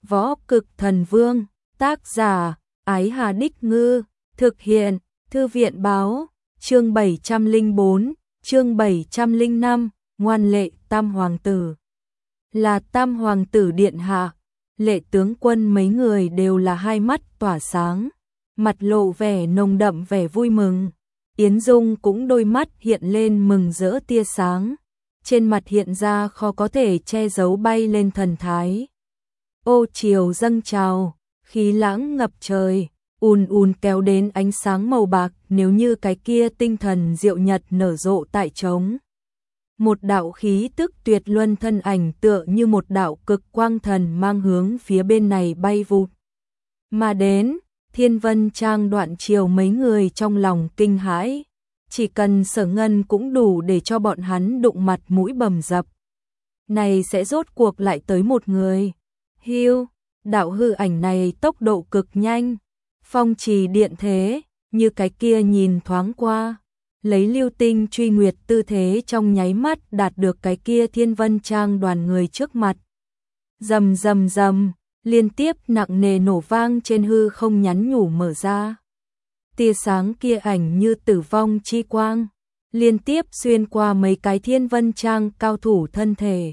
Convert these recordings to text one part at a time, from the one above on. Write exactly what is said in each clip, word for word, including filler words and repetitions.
Võ Cực Thần Vương, tác giả, Ái Hà Đích Ngư, thực hiện, Thư viện Báo, chương bảy trăm lẻ bốn, chương bảy trăm lẻ năm, ngoan lệ Tam Hoàng Tử. Là Tam Hoàng Tử Điện Hạ, Lệ tướng quân mấy người đều là hai mắt tỏa sáng, mặt lộ vẻ nồng đậm vẻ vui mừng. Yến Dung cũng đôi mắt hiện lên mừng rỡ tia sáng, trên mặt hiện ra khó có thể che giấu bay lên thần thái. Ô chiều dâng trào, khí lãng ngập trời, ùn ùn kéo đến ánh sáng màu bạc, nếu như cái kia tinh thần diệu nhật nở rộ tại trống. Một đạo khí tức tuyệt luân thân ảnh tựa như một đạo cực quang thần mang hướng phía bên này bay vụt mà đến. Thiên Vân Trang Đoạn Triều mấy người trong lòng kinh hãi, chỉ cần Sở Ngân cũng đủ để cho bọn hắn đụng mặt mũi bầm dập. Này sẽ rốt cuộc lại tới một người. Hiu, đạo hư ảnh này tốc độ cực nhanh, phong trì điện thế, như cái kia nhìn thoáng qua, lấy lưu tinh truy nguyệt tư thế trong nháy mắt đạt được cái kia Thiên Vân Trang đoàn người trước mặt. Rầm rầm rầm, liên tiếp nặng nề nổ vang trên hư không nhắn nhủ mở ra. Tia sáng kia ảnh như tử vong chi quang, liên tiếp xuyên qua mấy cái Thiên Vân Trang cao thủ thân thể.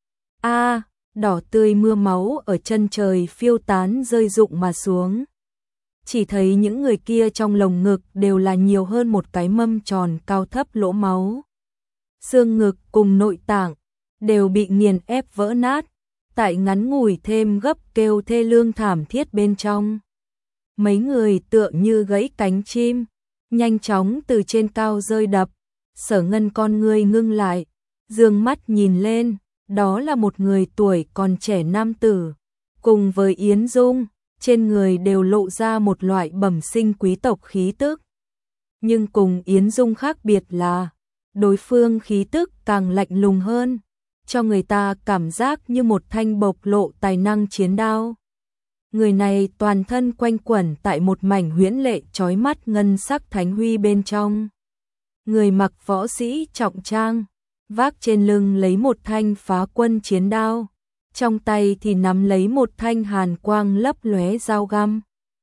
A, đỏ tươi mưa máu ở chân trời phiêu tán rơi rụng mà xuống. Chỉ thấy những người kia trong lồng ngực đều là nhiều hơn một cái mâm tròn cao thấp lỗ máu. Xương ngực cùng nội tạng đều bị nghiền ép vỡ nát, tại ngắn ngủi thêm gấp kêu thê lương thảm thiết bên trong. Mấy người tựa như gãy cánh chim, nhanh chóng từ trên cao rơi đập. Sở Ngân con người ngưng lại, dương mắt nhìn lên, đó là một người tuổi còn trẻ nam tử, cùng với Yến Dung, trên người đều lộ ra một loại bẩm sinh quý tộc khí tức. Nhưng cùng Yến Dung khác biệt là, đối phương khí tức càng lạnh lùng hơn, cho người ta cảm giác như một thanh bộc lộ tài năng chiến đao. Người này toàn thân quanh quẩn tại một mảnh huyễn lệ chói mắt ngân sắc thánh huy bên trong. Người mặc võ sĩ trọng trang, vác trên lưng lấy một thanh phá quân chiến đao, trong tay thì nắm lấy một thanh hàn quang lấp lóe dao găm.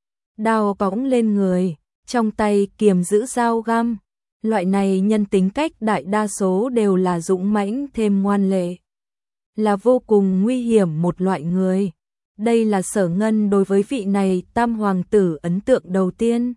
Đao cõng lên người, trong tay kiềm giữ dao găm. Loại này nhân tính cách đại đa số đều là dũng mãnh thêm ngoan lệ, là vô cùng nguy hiểm một loại người. Đây là Sở Ngân đối với vị này Tam Hoàng Tử ấn tượng đầu tiên.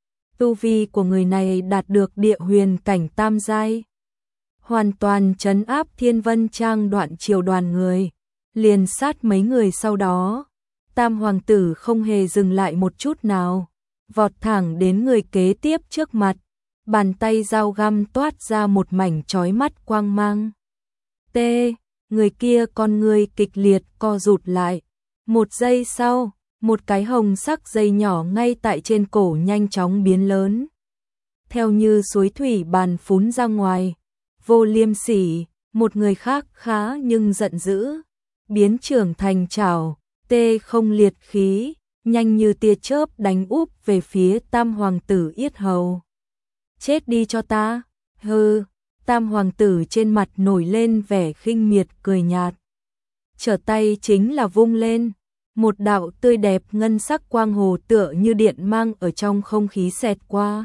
Tu vi của người này đạt được địa huyền cảnh tam giai, hoàn toàn trấn áp Thiên Vân Trang Đoạn Triều đoàn người. Liền sát mấy người sau đó, Tam Hoàng Tử không hề dừng lại một chút nào, vọt thẳng đến người kế tiếp trước mặt. Bàn tay dao găm toát ra một mảnh chói mắt quang mang. T, người kia con người kịch liệt co rụt lại. Một giây sau, một cái hồng sắc dây nhỏ ngay tại trên cổ nhanh chóng biến lớn. Theo như suối thủy bàn phún ra ngoài, Vô Liêm Sỉ, một người khác khá nhưng giận dữ, biến trưởng thành chảo, tê không liệt khí, nhanh như tia chớp đánh úp về phía Tam Hoàng Tử yết hầu. Chết đi cho ta, hừ. Tam Hoàng Tử trên mặt nổi lên vẻ khinh miệt cười nhạt. Trở tay chính là vung lên, một đạo tươi đẹp ngân sắc quang hồ tựa như điện mang ở trong không khí xẹt qua.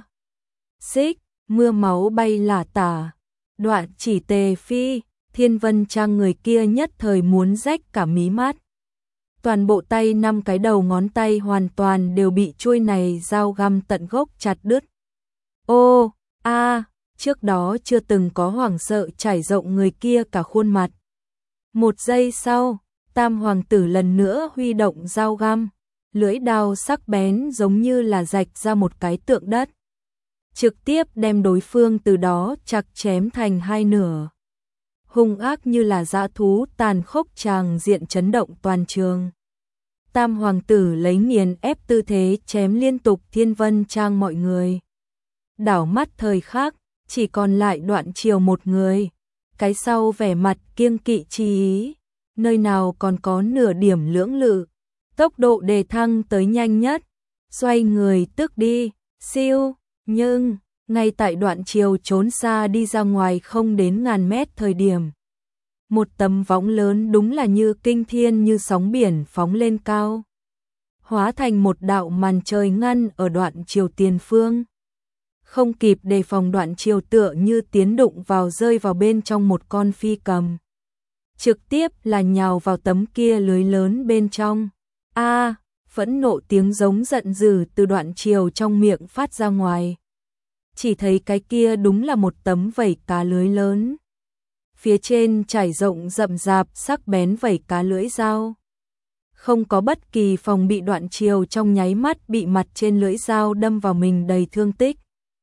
Xích, mưa máu bay lả tả, Đoạn Chỉ tề phi, Thiên Vân Trang người kia nhất thời muốn rách cả mí mắt. Toàn bộ tay năm cái đầu ngón tay hoàn toàn đều bị chuôi này dao găm tận gốc chặt đứt. Ô, a, trước đó chưa từng có hoảng sợ trải rộng người kia cả khuôn mặt. Một giây sau, Tam Hoàng Tử lần nữa huy động dao găm, lưỡi đao sắc bén giống như là rạch ra một cái tượng đất, trực tiếp đem đối phương từ đó chặt chém thành hai nửa. Hung ác như là dã thú tàn khốc tràng diện chấn động toàn trường. Tam Hoàng Tử lấy nghiền ép tư thế chém liên tục Thiên Vân Trang mọi người. Đảo mắt thời khắc, chỉ còn lại Đoạn Triều một người, cái sau vẻ mặt kiêng kỵ chi ý, nơi nào còn có nửa điểm lưỡng lự, tốc độ đề thăng tới nhanh nhất, xoay người tức đi, siêu, nhưng, ngay tại Đoạn Triều trốn xa đi ra ngoài không đến ngàn mét thời điểm. một tấm võng lớn đúng là như kinh thiên như sóng biển phóng lên cao, hóa thành một đạo màn trời ngăn ở đoạn chiều tiền phương. Không kịp đề phòng, đoạn chiều tựa như tiến đụng vào, rơi vào bên trong một con phi cầm, trực tiếp là nhào vào tấm kia lưới lớn bên trong. A, phẫn nộ tiếng giống giận dữ từ đoạn chiều trong miệng phát ra ngoài. Chỉ thấy cái kia đúng là một tấm vảy cá lưới lớn. Phía trên trải rộng rậm rạp sắc bén vảy cá lưỡi dao. Không có bất kỳ phòng bị, đoạn chiều trong nháy mắt bị mặt trên lưỡi dao đâm vào mình đầy thương tích.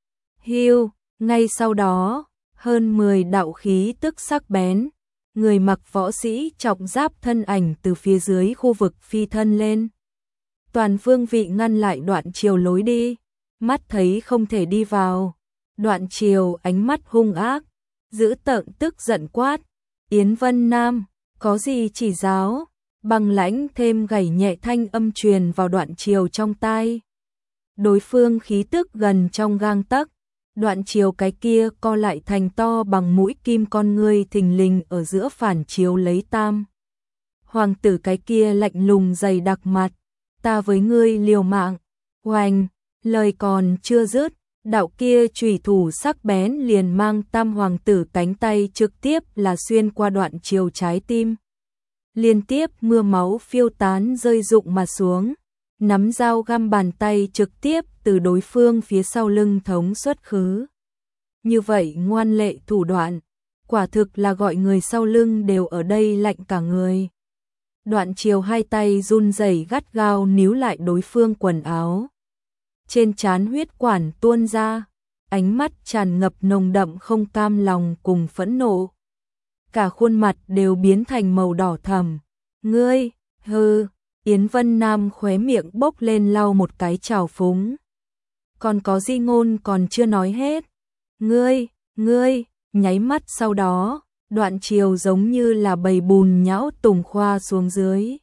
Hiu, ngay sau đó, hơn mười đạo khí tức sắc bén, người mặc võ sĩ trọng giáp thân ảnh từ phía dưới khu vực phi thân lên. Toàn phương vị ngăn lại đoạn chiều lối đi, mắt thấy không thể đi vào. Đoạn chiều ánh mắt hung ác, dữ tợn tức giận quát, Yến Vân Nam, có gì chỉ giáo? Băng lãnh thêm gảy nhẹ thanh âm truyền vào đoạn chiều trong tai. Đối phương khí tức gần trong gang tấc, đoạn chiều cái kia co lại thành to bằng mũi kim con ngươi thình lình ở giữa phản chiếu lấy Tam hoàng tử cái kia lạnh lùng dày đặc mặt, ta với ngươi liều mạng. Oanh, lời còn chưa dứt, đạo kia chủy thủ sắc bén liền mang Tam hoàng tử cánh tay trực tiếp là xuyên qua đoạn chiều trái tim. Liên tiếp mưa máu phiêu tán rơi rụng mà xuống, nắm dao găm bàn tay trực tiếp từ đối phương phía sau lưng thống xuất khứ. Như vậy ngoan lệ thủ đoạn, quả thực là gọi người sau lưng đều ở đây lạnh cả người. Đoạn chiều hai tay run rẩy gắt gao níu lại đối phương quần áo. Trên trán huyết quản tuôn ra, ánh mắt tràn ngập nồng đậm không cam lòng cùng phẫn nộ. Cả khuôn mặt đều biến thành màu đỏ thẫm. Ngươi, hừ, Yến Vân Nam khóe miệng bốc lên lau một cái trào phúng. Còn có di ngôn còn chưa nói hết. Ngươi, ngươi, nháy mắt sau đó, đoạn chiều giống như là bầy bùn nhão tùng khoa xuống dưới.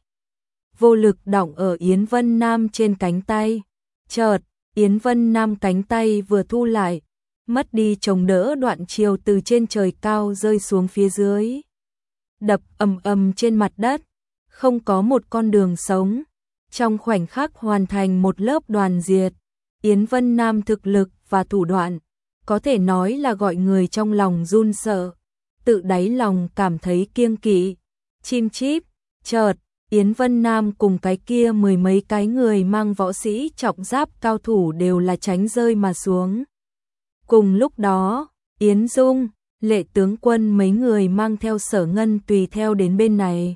Vô lực đọng ở Yến Vân Nam trên cánh tay. Chợt, Yến Vân Nam cánh tay vừa thu lại, mất đi chống đỡ, đoạn chiều từ trên trời cao rơi xuống phía dưới. Đập ầm ầm trên mặt đất, không có một con đường sống. Trong khoảnh khắc hoàn thành một lớp đoàn diệt. Yến Vân Nam thực lực và thủ đoạn, có thể nói là gọi người trong lòng run sợ, tự đáy lòng cảm thấy kiêng kỵ. Chim chíp, chợt, Yến Vân Nam cùng cái kia mười mấy cái người mang võ sĩ trọng giáp cao thủ đều là tránh rơi mà xuống. Cùng lúc đó, Yến Dung, Lệ tướng quân mấy người mang theo Sở Ngân tùy theo đến bên này.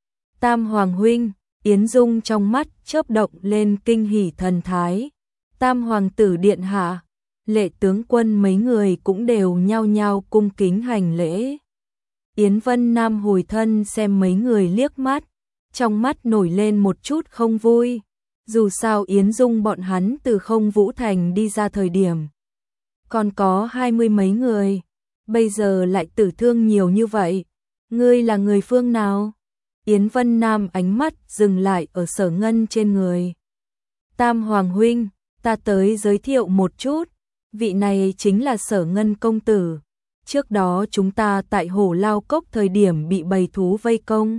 Tam Hoàng huynh, Yến Dung trong mắt chớp động lên kinh hỉ thần thái. Tam Hoàng tử điện hạ, Lệ tướng quân mấy người cũng đều nhao nhao cung kính hành lễ. Yến Vân Nam hồi thân xem mấy người liếc mắt, trong mắt nổi lên một chút không vui. Dù sao Yến Dung bọn hắn từ Không Vũ Thành đi ra thời điểm còn có hai mươi mấy người, bây giờ lại tử thương nhiều như vậy. Ngươi là người phương nào? Yến Vân Nam ánh mắt dừng lại ở Sở Ngân trên người. Tam Hoàng huynh, ta tới giới thiệu một chút, vị này chính là Sở Ngân công tử. Trước đó chúng ta tại Hổ Lao Cốc thời điểm bị bầy thú vây công,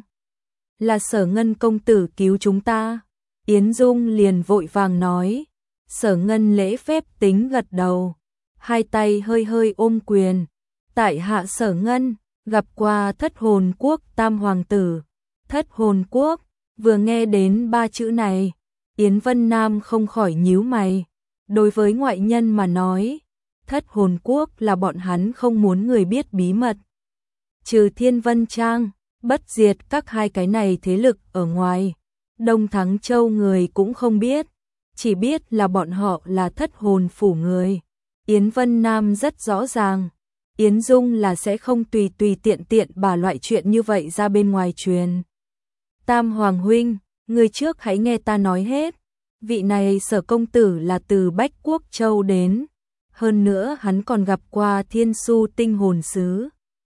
là Sở Ngân công tử cứu chúng ta. Yến Dung liền vội vàng nói. Sở Ngân lễ phép tính gật đầu, hai tay hơi hơi ôm quyền. Tại hạ Sở Ngân, gặp qua Thất Hồn Quốc Tam Hoàng tử. Thất Hồn Quốc, vừa nghe đến ba chữ này, Yến Vân Nam không khỏi nhíu mày. Đối với ngoại nhân mà nói, Thất Hồn Quốc là bọn hắn không muốn người biết bí mật. Trừ Thiên Vân Trang, Bất Diệt các hai cái này thế lực ở ngoài, Đông Thắng Châu người cũng không biết, chỉ biết là bọn họ là Thất Hồn phủ người. Yến Vân Nam rất rõ ràng, Yến Dung là sẽ không tùy tùy tiện tiện bà loại chuyện như vậy ra bên ngoài truyền. Tam Hoàng huynh, người trước hãy nghe ta nói hết. Vị này Sở công tử là từ Bách Quốc Châu đến, hơn nữa hắn còn gặp qua Thiên Su tinh hồn sứ.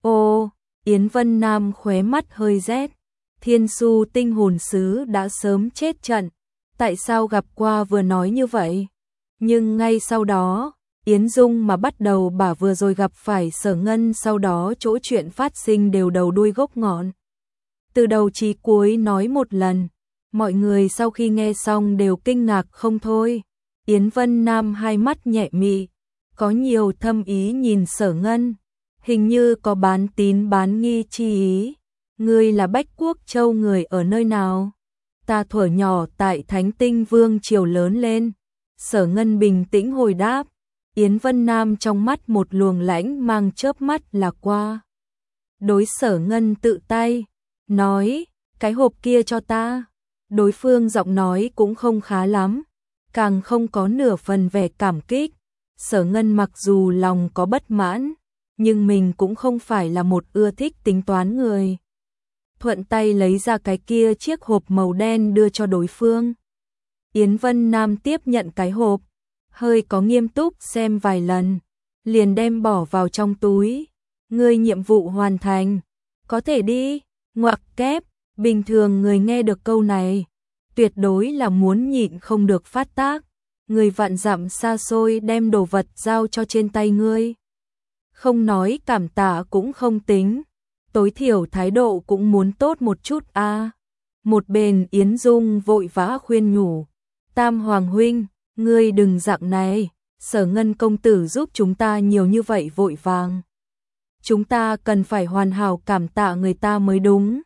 Ô, Yến Vân Nam khóe mắt hơi rét. Thiên Su tinh hồn sứ đã sớm chết trận, tại sao gặp qua vừa nói như vậy? Nhưng ngay sau đó, Yến Dung mà bắt đầu bà vừa rồi gặp phải Sở Ngân, sau đó chỗ chuyện phát sinh đều đầu đuôi gốc ngọn. Từ đầu chí cuối nói một lần, mọi người sau khi nghe xong đều kinh ngạc không thôi. Yến Vân Nam hai mắt nhẹ mị, có nhiều thâm ý nhìn Sở Ngân, hình như có bán tín bán nghi chi ý. Ngươi là Bách Quốc Châu người ở nơi nào? Ta thuở nhỏ tại Thánh Tinh Vương triều lớn lên. Sở Ngân bình tĩnh hồi đáp. Yến Vân Nam trong mắt một luồng lãnh mang chớp mắt là qua. Đối Sở Ngân tự tay, nói, cái hộp kia cho ta. Đối phương giọng nói cũng không khá lắm, càng không có nửa phần vẻ cảm kích. Sở Ngân mặc dù lòng có bất mãn, nhưng mình cũng không phải là một ưa thích tính toán người. Thuận tay lấy ra cái kia chiếc hộp màu đen đưa cho đối phương. Yến Vân Nam tiếp nhận cái hộp, hơi có nghiêm túc xem vài lần, liền đem bỏ vào trong túi. Ngươi nhiệm vụ hoàn thành, có thể đi. Ngoặc kép, bình thường người nghe được câu này, tuyệt đối là muốn nhịn không được phát tác. Người vạn dặm xa xôi đem đồ vật giao cho trên tay ngươi. Không nói cảm tạ cũng không tính, tối thiểu thái độ cũng muốn tốt một chút a. À. Một bên Yến Dung vội vã khuyên nhủ, Tam Hoàng huynh, ngươi đừng dạng này, Sở Ngân công tử giúp chúng ta nhiều như vậy vội vàng. Chúng ta cần phải hoàn hảo cảm tạ người ta mới đúng.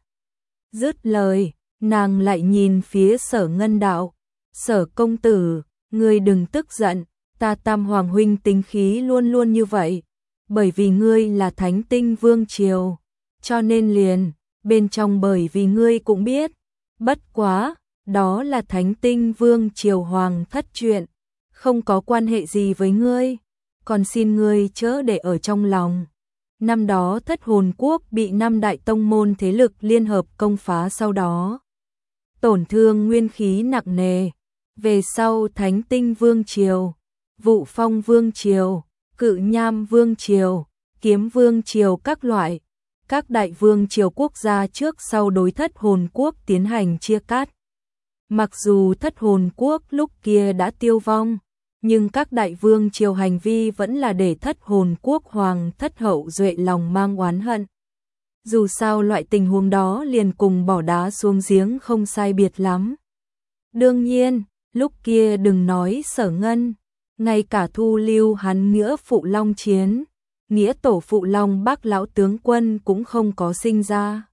Dứt lời, nàng lại nhìn phía Sở Ngân đạo, Sở công tử, ngươi đừng tức giận, ta Tam Hoàng huynh tính khí luôn luôn như vậy, bởi vì ngươi là Thánh Tinh Vương triều, cho nên liền, bên trong bởi vì ngươi cũng biết, bất quá, đó là Thánh Tinh Vương triều hoàng thất chuyện, không có quan hệ gì với ngươi, còn xin ngươi chớ để ở trong lòng. Năm đó Thất Hồn Quốc bị năm đại tông môn thế lực liên hợp công phá, sau đó tổn thương nguyên khí nặng nề. Về sau Thánh Tinh Vương triều, Vụ Phong Vương triều, Cự Nham Vương triều, Kiếm Vương triều các loại, các đại vương triều quốc gia trước sau đối Thất Hồn Quốc tiến hành chia cắt. Mặc dù Thất Hồn Quốc lúc kia đã tiêu vong, nhưng các đại vương triều hành vi vẫn là để Thất Hồn Quốc hoàng thất hậu duệ lòng mang oán hận. Dù sao loại tình huống đó liền cùng bỏ đá xuống giếng không sai biệt lắm. Đương nhiên, lúc kia đừng nói Sở Ngân, ngay cả thu lưu hắn nghĩa phụ Long Chiến, nghĩa tổ phụ Long Bắc lão tướng quân cũng không có sinh ra.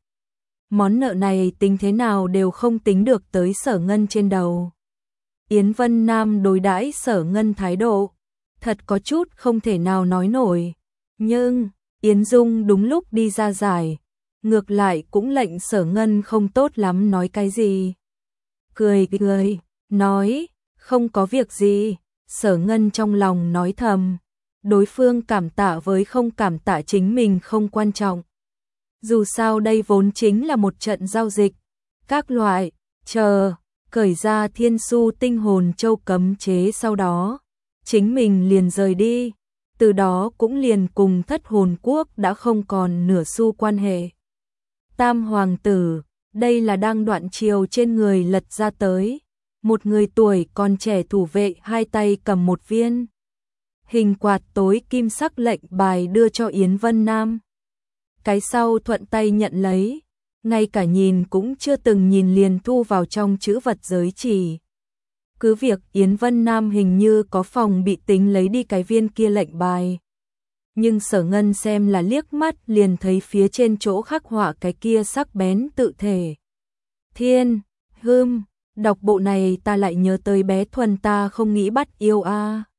Món nợ này tính thế nào đều không tính được tới Sở Ngân trên đầu. Yến Vân Nam đối đãi Sở Ngân thái độ, thật có chút không thể nào nói nổi. Nhưng, Yến Dung đúng lúc đi ra giải, ngược lại cũng lệnh Sở Ngân không tốt lắm nói cái gì. Cười cười, nói, không có việc gì. Sở Ngân trong lòng nói thầm, đối phương cảm tạ với không cảm tạ chính mình không quan trọng. Dù sao đây vốn chính là một trận giao dịch. Các loại, chờ, cởi ra Thiên Su Tinh Hồn Châu cấm chế sau đó, chính mình liền rời đi, từ đó cũng liền cùng Thất Hồn Quốc đã không còn nửa xu quan hệ. Tam hoàng tử, đây là đang đoạn chiều trên người lật ra tới, một người tuổi còn trẻ thủ vệ hai tay cầm một viên hình quạt tối kim sắc lệnh bài đưa cho Yến Vân Nam. Cái sau thuận tay nhận lấy, ngay cả nhìn cũng chưa từng nhìn liền thu vào trong chữ vật giới chỉ. Cứ việc Yến Vân Nam hình như có phòng bị tính lấy đi cái viên kia lệnh bài, nhưng Sở Ngân xem là liếc mắt liền thấy phía trên chỗ khắc họa cái kia sắc bén tự thể. Thiên, hưm, đọc bộ này ta lại nhớ tới bé Thuần ta không nghĩ bắt yêu a.